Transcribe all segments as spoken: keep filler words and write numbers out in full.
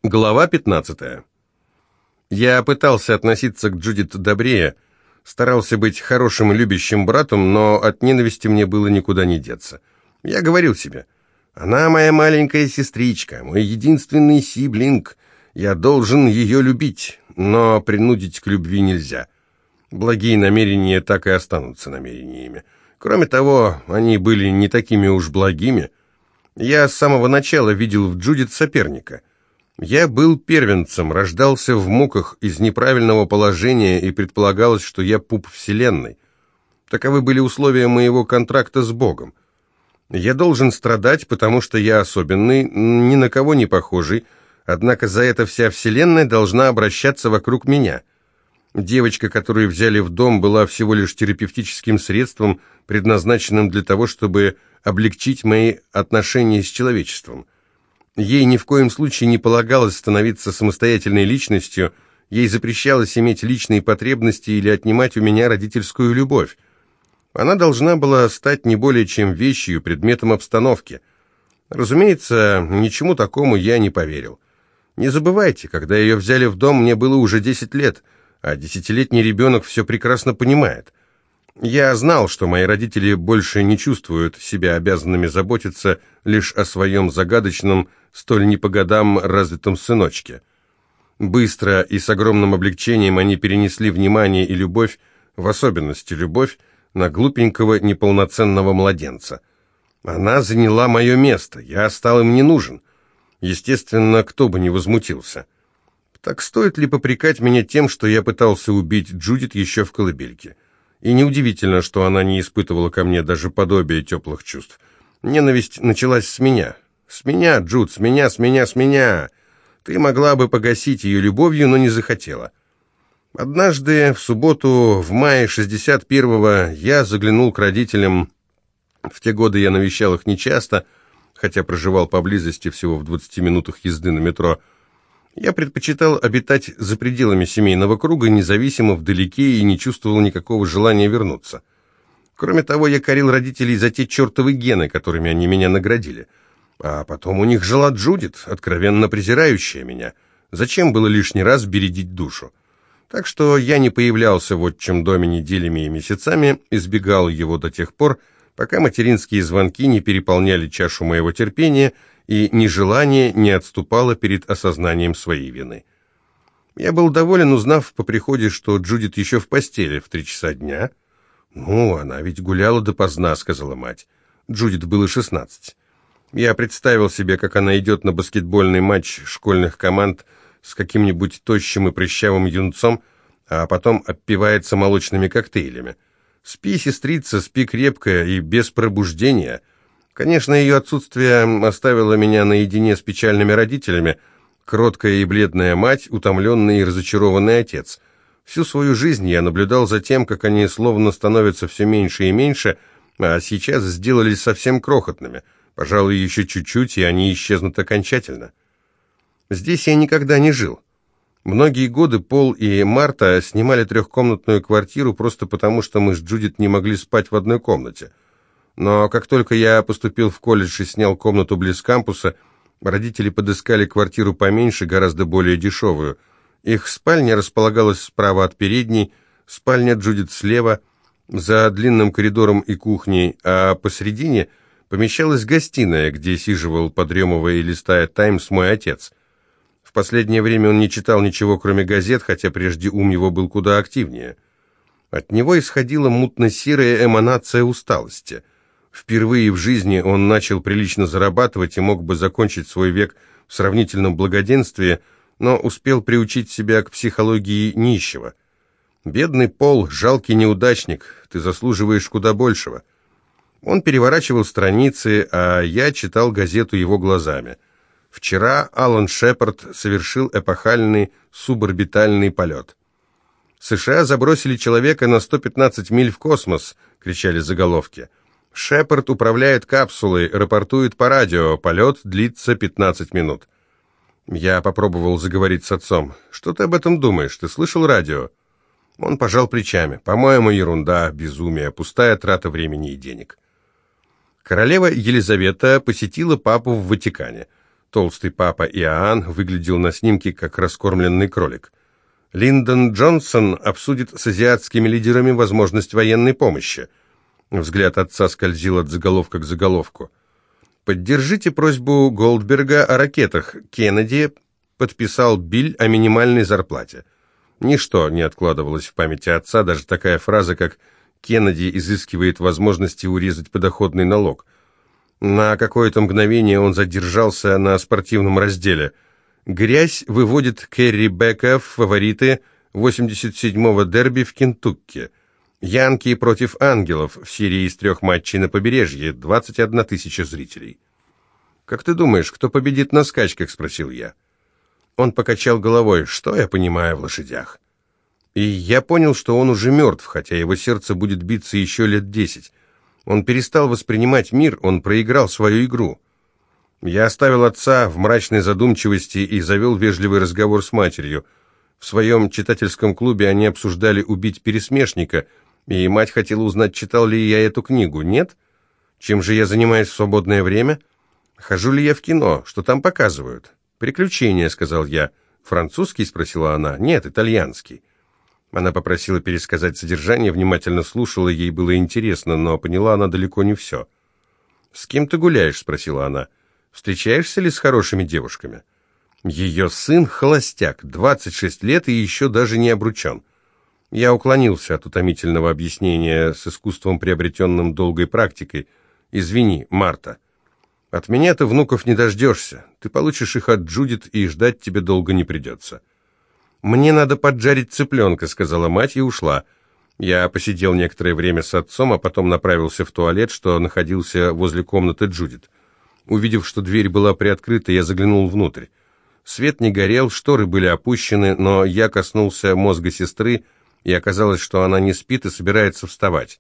Глава пятнадцатая. Я пытался относиться к Джудит добрее, старался быть хорошим и любящим братом, но от ненависти мне было никуда не деться. Я говорил себе: она моя маленькая сестричка, мой единственный сиблинг, я должен ее любить, но принудить к любви нельзя. Благие намерения так и останутся намерениями. Кроме того, они были не такими уж благими. Я с самого начала видел в Джудит соперника. Я был первенцем, рождался в муках из неправильного положения, и предполагалось, что я пуп вселенной. Таковы были условия моего контракта с Богом. Я должен страдать, потому что я особенный, ни на кого не похожий, однако за это вся вселенная должна обращаться вокруг меня. Девочка, которую взяли в дом, была всего лишь терапевтическим средством, предназначенным для того, чтобы облегчить мои отношения с человечеством. Ей ни в коем случае не полагалось становиться самостоятельной личностью, ей запрещалось иметь личные потребности или отнимать у меня родительскую любовь. Она должна была стать не более чем вещью, предметом обстановки. Разумеется, ничему такому я не поверил. Не забывайте, когда ее взяли в дом, мне было уже десять лет, а десятилетний ребенок все прекрасно понимает. Я знал, что мои родители больше не чувствуют себя обязанными заботиться лишь о своем загадочном, столь не по годам развитом сыночке. Быстро и с огромным облегчением они перенесли внимание и любовь, в особенности любовь, на глупенького неполноценного младенца. Она заняла мое место, я стал им не нужен. Естественно, кто бы не возмутился. Так стоит ли попрекать меня тем, что я пытался убить Джудит еще в колыбельке? И неудивительно, что она не испытывала ко мне даже подобия теплых чувств. Ненависть началась с меня. С меня, Джуд, с меня, с меня, с меня. Ты могла бы погасить ее любовью, но не захотела. Однажды, в субботу, в мае шестьдесят первого, я заглянул к родителям. В те годы я навещал их нечасто, хотя проживал поблизости всего в двадцати минутах езды на метро. Я предпочитал обитать за пределами семейного круга, независимо вдалеке, и не чувствовал никакого желания вернуться. Кроме того, я корил родителей за те чертовы гены, которыми они меня наградили. А потом у них жила Джудит, откровенно презирающая меня. Зачем было лишний раз бередить душу? Так что я не появлялся в отчим доме неделями и месяцами, избегал его до тех пор, пока материнские звонки не переполняли чашу моего терпения, и нежелание не отступало перед осознанием своей вины. Я был доволен, узнав по приходе, что Джудит еще в постели в три часа дня. «Ну, она ведь гуляла допоздна», — сказала мать. Джудит было шестнадцать. Я представил себе, как она идет на баскетбольный матч школьных команд с каким-нибудь тощим и прыщавым юнцом, а потом опивается молочными коктейлями. «Спи, сестрица, спи крепко и без пробуждения». Конечно, ее отсутствие оставило меня наедине с печальными родителями, кроткая и бледная мать, утомленный и разочарованный отец. Всю свою жизнь я наблюдал за тем, как они словно становятся все меньше и меньше, а сейчас сделались совсем крохотными. Пожалуй, еще чуть-чуть, и они исчезнут окончательно. Здесь я никогда не жил. Многие годы Пол и Марта снимали трехкомнатную квартиру просто потому, что мы с Джудит не могли спать в одной комнате. Но как только я поступил в колледж и снял комнату близ кампуса, родители подыскали квартиру поменьше, гораздо более дешевую. Их спальня располагалась справа от передней, спальня Джудит слева, за длинным коридором и кухней, а посередине помещалась гостиная, где сиживал, подремывая и листая «Таймс», мой отец. В последнее время он не читал ничего, кроме газет, хотя прежде ум его был куда активнее. От него исходила мутно-серая эманация усталости. Впервые в жизни он начал прилично зарабатывать и мог бы закончить свой век в сравнительном благоденствии, но успел приучить себя к психологии нищего. «Бедный Пол, жалкий неудачник, ты заслуживаешь куда большего». Он переворачивал страницы, а я читал газету его глазами. Вчера Алан Шепард совершил эпохальный суборбитальный полет. «США забросили человека на сто пятнадцать миль в космос», — кричали заголовки. «Шепард управляет капсулой, рапортует по радио, полет длится пятнадцать минут». Я попробовал заговорить с отцом. «Что ты об этом думаешь? Ты слышал радио?» Он пожал плечами. «По-моему, ерунда, безумие, пустая трата времени и денег». Королева Елизавета посетила папу в Ватикане. Толстый папа Иоанн выглядел на снимке как раскормленный кролик. Линдон Джонсон обсудит с азиатскими лидерами возможность военной помощи. Взгляд отца скользил от заголовка к заголовку. Поддержите просьбу Голдберга о ракетах. Кеннеди подписал биль о минимальной зарплате. Ничто не откладывалось в памяти отца, даже такая фраза, как «Кеннеди изыскивает возможности урезать подоходный налог». На какое-то мгновение он задержался на спортивном разделе. Грязь выводит Керри Бека в фавориты восемьдесят седьмого дерби в Кентукки. Янки против ангелов в серии из трех матчей на побережье, двадцать одна тысяча зрителей. «Как ты думаешь, кто победит на скачках?» – спросил я. Он покачал головой. «Что я понимаю в лошадях?» И я понял, что он уже мертв, хотя его сердце будет биться еще лет десять. Он перестал воспринимать мир, он проиграл свою игру. Я оставил отца в мрачной задумчивости и завел вежливый разговор с матерью. В своем читательском клубе они обсуждали «Убить пересмешника», и мать хотела узнать, читал ли я эту книгу. Нет? Чем же я занимаюсь в свободное время? Хожу ли я в кино? Что там показывают? «Приключения», — сказал я. «Французский?» — спросила она. «Нет, итальянский». Она попросила пересказать содержание, внимательно слушала, ей было интересно, но поняла она далеко не все. «С кем ты гуляешь?» — спросила она. «Встречаешься ли с хорошими девушками?» Ее сын — холостяк, двадцать шесть лет и еще даже не обручен. Я уклонился от утомительного объяснения с искусством, приобретенным долгой практикой. «Извини, Марта. От меня ты внуков не дождешься. Ты получишь их от Джудит, и ждать тебе долго не придется». «Мне надо поджарить цыпленка», — сказала мать и ушла. Я посидел некоторое время с отцом, а потом направился в туалет, что находился возле комнаты Джудит. Увидев, что дверь была приоткрыта, я заглянул внутрь. Свет не горел, шторы были опущены, но я коснулся мозга сестры, и оказалось, что она не спит и собирается вставать.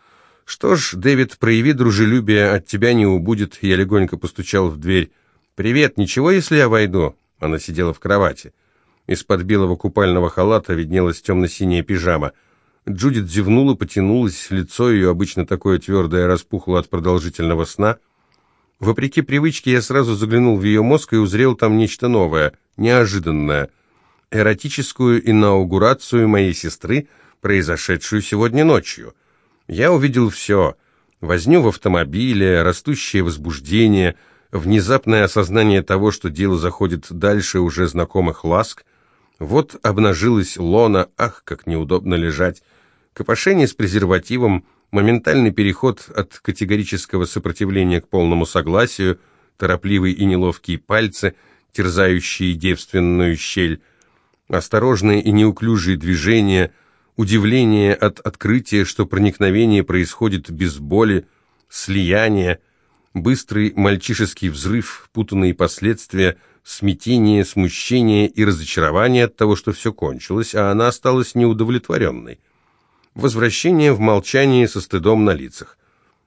«Что ж, Дэвид, прояви дружелюбие, от тебя не убудет», — я легонько постучал в дверь. «Привет, ничего, если я войду?» Она сидела в кровати. Из-под белого купального халата виднелась темно-синяя пижама. Джудит зевнула, потянулась, лицо ее, обычно такое твердое, распухло от продолжительного сна. Вопреки привычке, я сразу заглянул в ее мозг и узрел там нечто новое, неожиданное. Эротическую инаугурацию моей сестры, произошедшую сегодня ночью. Я увидел все. Возню в автомобиле, растущее возбуждение, внезапное осознание того, что дело заходит дальше уже знакомых ласк. Вот обнажилась лона, ах, как неудобно лежать. Копошение с презервативом, моментальный переход от категорического сопротивления к полному согласию, торопливые и неловкие пальцы, терзающие девственную щель, осторожные и неуклюжие движения, удивление от открытия, что проникновение происходит без боли, слияние, быстрый мальчишеский взрыв, путанные последствия, смятение, смущение и разочарование от того, что все кончилось, а она осталась неудовлетворенной. Возвращение в молчании со стыдом на лицах.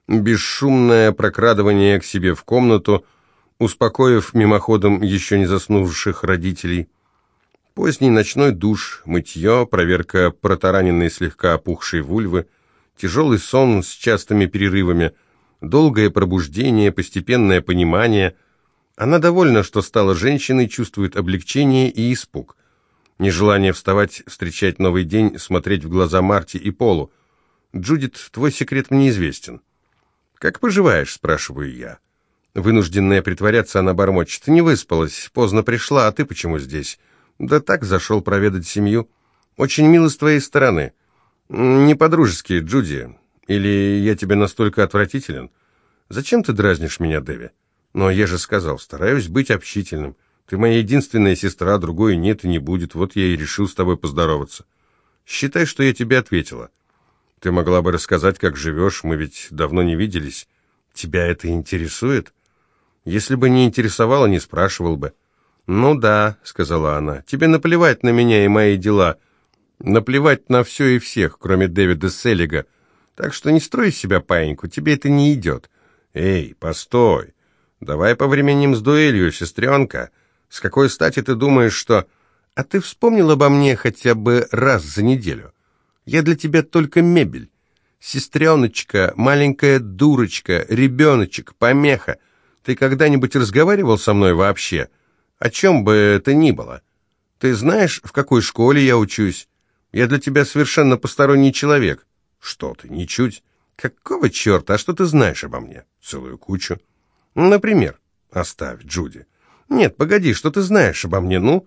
Бесшумное прокрадывание к себе в комнату, успокоив мимоходом еще не заснувших родителей. Поздний ночной душ, мытье, проверка протараненной слегка опухшей вульвы, тяжелый сон с частыми перерывами, долгое пробуждение, постепенное понимание. Она довольна, что стала женщиной, чувствует облегчение и испуг. Нежелание вставать, встречать новый день, смотреть в глаза Марти и Полу. «Джудит, твой секрет мне известен». «Как поживаешь?» – спрашиваю я. Вынужденная притворяться, она бормочет. «Не выспалась, поздно пришла, а ты почему здесь?» «Да так, зашел проведать семью». «Очень мило с твоей стороны». «Не по-дружески, Джуди. Или я тебе настолько отвратителен?» «Зачем ты дразнишь меня, Дэви?» «Но я же сказал, стараюсь быть общительным. Ты моя единственная сестра, другой нет и не будет. Вот я и решил с тобой поздороваться. Считай, что я тебе ответила. Ты могла бы рассказать, как живешь, мы ведь давно не виделись. Тебя это интересует?» «Если бы не интересовало, не спрашивал бы». «Ну да», — сказала она, — «тебе наплевать на меня и мои дела. Наплевать на все и всех, кроме Дэвида Селлига. Так что не строй из себя паиньку, тебе это не идет». «Эй, постой. Давай повременим с дуэлью, сестренка. С какой стати ты думаешь, что...» «А ты вспомнил обо мне хотя бы раз за неделю? Я для тебя только мебель. Сестреночка, маленькая дурочка, ребеночек, помеха. Ты когда-нибудь разговаривал со мной вообще? О чем бы это ни было? Ты знаешь, в какой школе я учусь? Я для тебя совершенно посторонний человек». «Что ты, ничуть». «Какого черта? А что ты знаешь обо мне?» «Целую кучу». «Например?» «Оставь, Джуди». «Нет, погоди, что ты знаешь обо мне, ну?»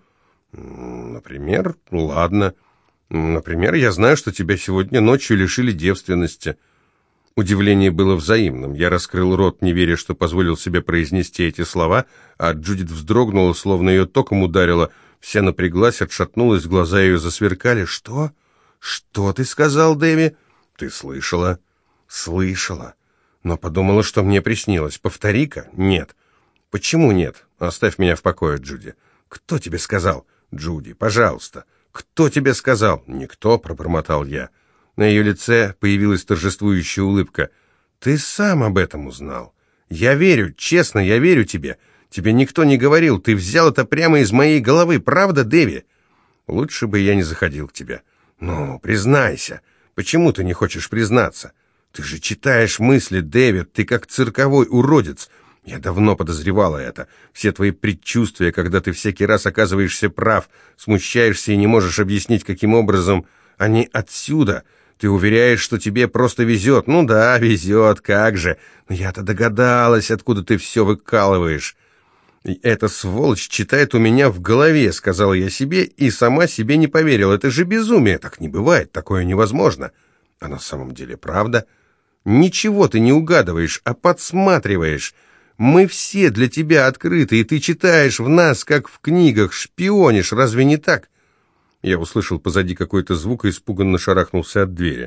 «Например, ладно. Например, я знаю, что тебя сегодня ночью лишили девственности». Удивление было взаимным. Я раскрыл рот, не веря, что позволил себе произнести эти слова, а Джудит вздрогнула, словно ее током ударило. Вся напряглась, отшатнулась, глаза ее засверкали. «Что? Что ты сказал, Дэви?» «Ты слышала?» «Слышала. Но подумала, что мне приснилось. Повтори-ка». «Нет». «Почему нет? Оставь меня в покое, Джуди». «Кто тебе сказал?» «Джуди, пожалуйста». «Кто тебе сказал?» «Никто», — пробормотал я. На ее лице появилась торжествующая улыбка. «Ты сам об этом узнал. Я верю, честно, я верю тебе. Тебе никто не говорил, ты взял это прямо из моей головы, правда, Дэви?» «Лучше бы я не заходил к тебе». «Ну, признайся. Почему ты не хочешь признаться? Ты же читаешь мысли, Дэвид, ты как цирковой уродец. Я давно подозревала это. Все твои предчувствия, когда ты всякий раз оказываешься прав, смущаешься и не можешь объяснить, каким образом, они отсюда. Ты уверяешь, что тебе просто везет. Ну да, везет, как же. Но я-то догадалась, откуда ты все выкалываешь. И эта сволочь читает у меня в голове, сказала я себе, и сама себе не поверила. Это же безумие, так не бывает, такое невозможно. А на самом деле правда. Ничего ты не угадываешь, а подсматриваешь. Мы все для тебя открыты, и ты читаешь в нас, как в книгах, шпионишь, разве не так?» Я услышал позади какой-то звук и испуганно шарахнулся от двери.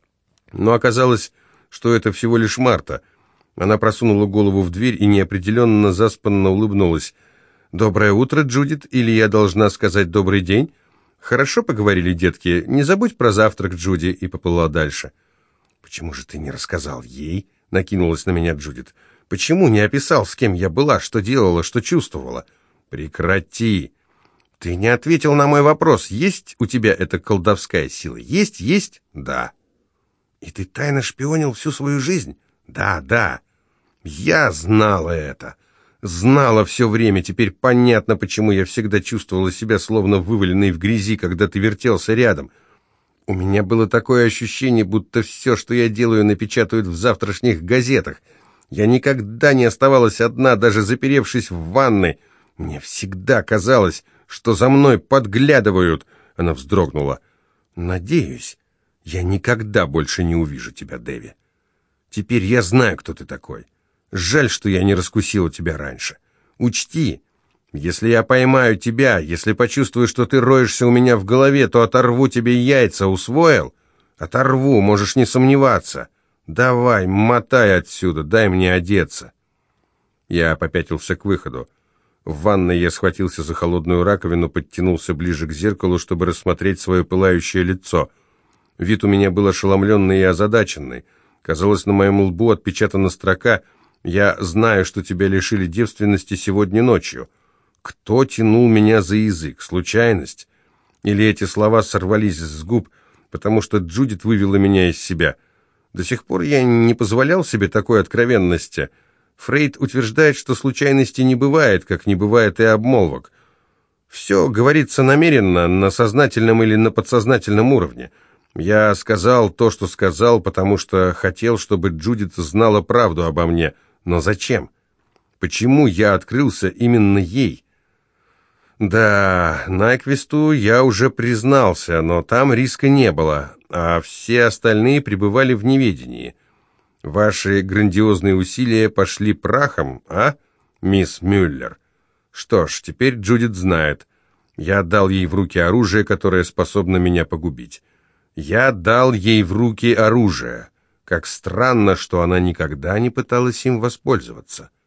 Но оказалось, что это всего лишь Марта. Она просунула голову в дверь и неопределенно заспанно улыбнулась. «Доброе утро, Джудит, или я должна сказать добрый день? Хорошо поговорили, детки, не забудь про завтрак, Джуди», и поплыла дальше. «Почему же ты не рассказал ей?» — накинулась на меня Джудит. «Почему не описал, с кем я была, что делала, что чувствовала?» «Прекрати!» «Ты не ответил на мой вопрос. Есть у тебя эта колдовская сила? Есть, есть?» «Да». «И ты тайно шпионил всю свою жизнь?» «Да, да». «Я знала это. Знала все время. Теперь понятно, почему я всегда чувствовала себя словно вываленной в грязи, когда ты вертелся рядом. У меня было такое ощущение, будто все, что я делаю, напечатают в завтрашних газетах. Я никогда не оставалась одна, даже заперевшись в ванной. Мне всегда казалось, что за мной подглядывают». Она вздрогнула. «Надеюсь, я никогда больше не увижу тебя, Дэви. Теперь я знаю, кто ты такой. Жаль, что я не раскусила тебя раньше. Учти, если я поймаю тебя, если почувствую, что ты роешься у меня в голове, то оторву тебе яйца, усвоил? Оторву, можешь не сомневаться. Давай, мотай отсюда, дай мне одеться». Я попятился к выходу. В ванной я схватился за холодную раковину, подтянулся ближе к зеркалу, чтобы рассмотреть свое пылающее лицо. Вид у меня был ошеломленный и озадаченный. Казалось, на моем лбу отпечатана строка «Я знаю, что тебя лишили девственности сегодня ночью». Кто тянул меня за язык? Случайность? Или эти слова сорвались с губ, потому что Джудит вывела меня из себя? До сих пор я не позволял себе такой откровенности. Фрейд утверждает, что случайностей не бывает, как не бывает и обмолвок. Все говорится намеренно, на сознательном или на подсознательном уровне. Я сказал то, что сказал, потому что хотел, чтобы Джудит знала правду обо мне. Но зачем? Почему я открылся именно ей? Да, Найквисту я уже признался, но там риска не было, а все остальные пребывали в неведении. Ваши грандиозные усилия пошли прахом, а, мисс Мюллер? Что ж, теперь Джудит знает. Я отдал ей в руки оружие, которое способно меня погубить. Я дал ей в руки оружие. Как странно, что она никогда не пыталась им воспользоваться.